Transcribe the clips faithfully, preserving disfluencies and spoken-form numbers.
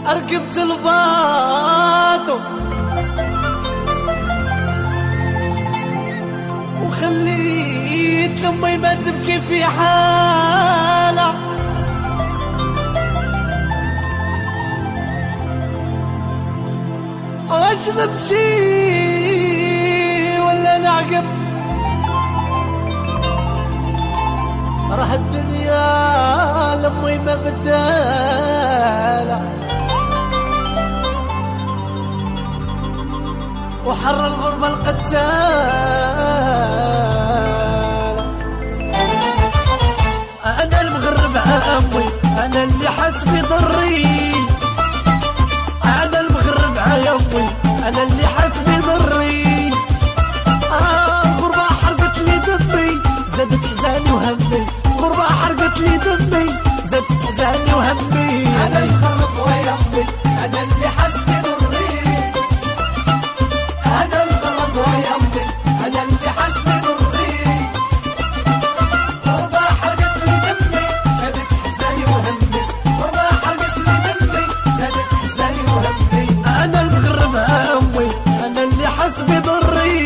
ركبت الباطو وخليت لمي ما تبكي في حالة. واش نمشي ولا نعقب؟ راح الدنيا لمي ما بدالة، وحر الغربة القتالة. أنا المغرب عمي، أنا اللي حاس بضري. أنا المغرب عمي، أنا اللي حاس بضري. آه الغربة حرقت لي دمي، زادت حزاني وهمي. الغربة حرقت لي دمي، زادت حزاني وهمي. أنا المغرب ويمي، أنا اللي حاس بضري. أنا المغرب ويمي، أنا اللي حاس بضري. الغربة حرقت لي دمي، زادت حزاني وهمي. الغربة حرقت لي دمي، زادت حزاني وهمي. أنا المغرب عمي، أنا اللي حاس بضري.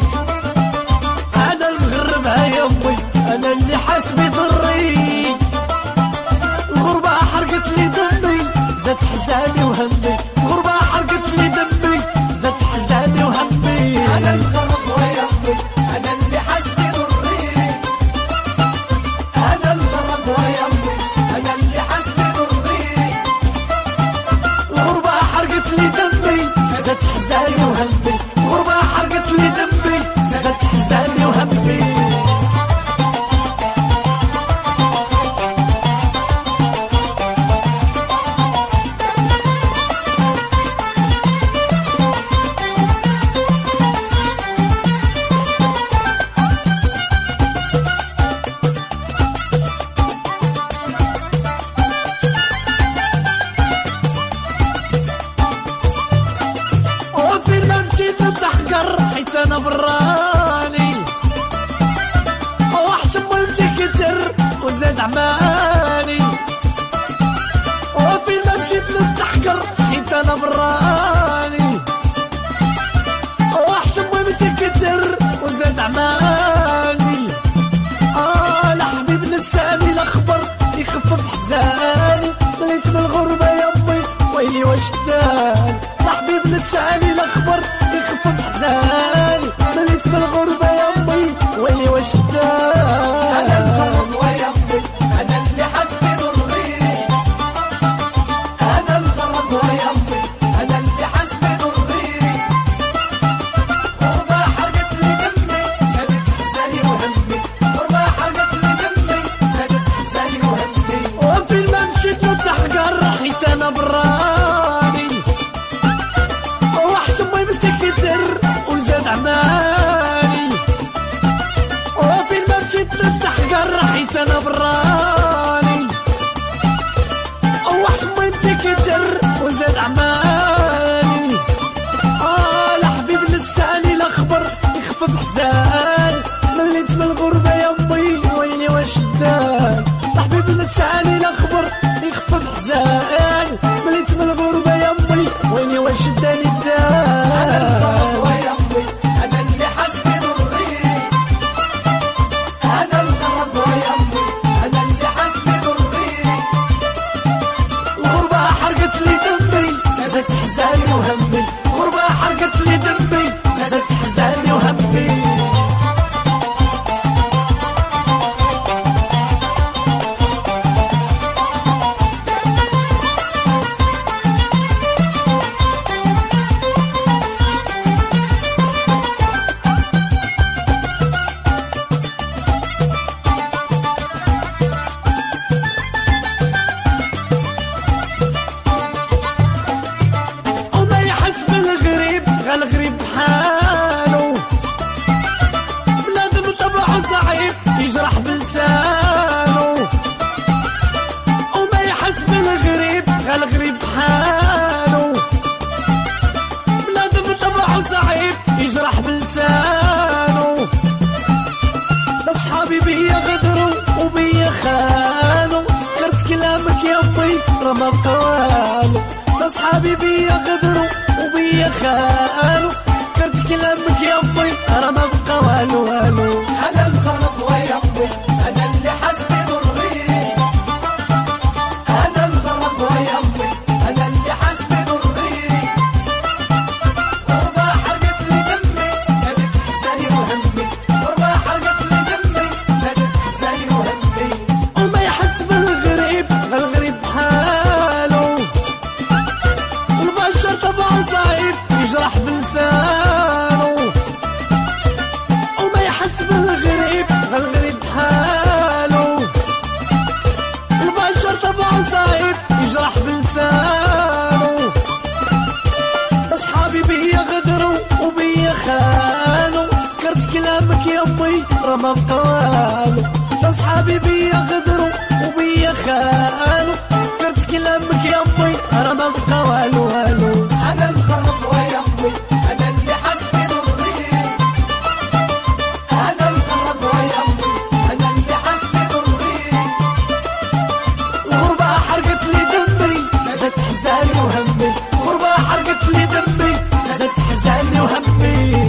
أنا المغرب عمي، أنا اللي حاس بضري. الغربة حرقت لي دمي، زادت حزاني وهمي. الغربة حرقت لي دمي، زادت حزاني وهمي. أنا المغرب ويمي، أنا اللي حاس بضري. أنا المغرب ويمي، أنا اللي حاس بضري. الغربة حرقت لي دمي، زادت حزاني وهمي. الغربة حرقت لي دمي، زادت حزاني وهمي. وفين ما مشيت نتحقر حيت انا براني. وحشم ولدي كتر وزاد عماني. وفين ما مشيت نتحقر حيت انا براني. وحشم ولدي كتر وزاد عماني. اه لحبيب نساني الاخبر يخفف حزاني. مليت من الغربة يمي ويلي واش داني. لحبيب نساني الاخبر يخفف حزاني. مليت من الغربة يمي ويلي واش داني. أنا المغرب ويمي، أنا اللي حاس بضري. أنا المغرب ويمي، أنا اللي حاس بضري. الغربة حرقت لي دمي، زادت حزاني وهمي. الغربة حرقت لي دمي، زادت حزاني وهمي. وفين ما مشيت نتحقر حيت انا براني. وحش امي بنتي كتر وزاد عماني. وفين ما مشيت نتحقر حيت انا براني. وحش امي بنتي كتر وزاد عماني. اه لحبيب لساني الاخبر يخفف حزاني. مليت من الغربة يمي ويلي واش داني. لحبيب لساني الاخبر يخفف حزاني. مليت من الغربة يمي ويلي واش داني أنا المغرب داني. ويمي، أنا اللي حاس بضري. أنا المغرب ويمي، أنا اللي حاس بضري. الغربة حرقت لي دمي، زادت حزاني وهمي. الغربة حرقت لي دمي، زادت حزاني وهمي. وما يحس بالغريب غالغريب بحالو. بنادم طبعه صعيب يجرح بلسانو. وما يحس بالغريب غالغريب بحالو. بنادم طبعه صعيب يجرح بلسانو. تصحابي بيا غدروا وبيا خانوا. فكرت كلامك يا امي راه ما بقى والو. اصحابي بيا غدروا وبيا خانوا، كرت كلامك يا امي راه ما بقى والو والو. انا الغرض ويا امي انا اللي حسبي ضري، انا الغرض ويا امي انا اللي حسبي ضري، غربة حرقت لي دمي زادت حزاني وهمي، غربة حرقت لي دمي زادت حزاني وهمي. وما يحسب الغريب الغريب بحاله، والبشر طبعا صعيب يجرح بلسانه. وما يحسب الغريب الغريب بحاله، البشر طبعا صعيب يجرح بلسانه. اصحابي بيا غدروا وبيا خانوا، فكرت كلامك يا امي راه ما بقى والو. اصحابي بيا غدروا وبيا خانوا، فكرت كلامك يا امي راه ما بقى والو والو. انا الغرض ويا امي انا اللي حسبي ضري، انا الغرض ويا امي انا اللي حسبي ضري، الغربة حرقت لي دمي زادت حزاني وهمي، الغربة حرقت لي دمي زادت حزاني وهمي.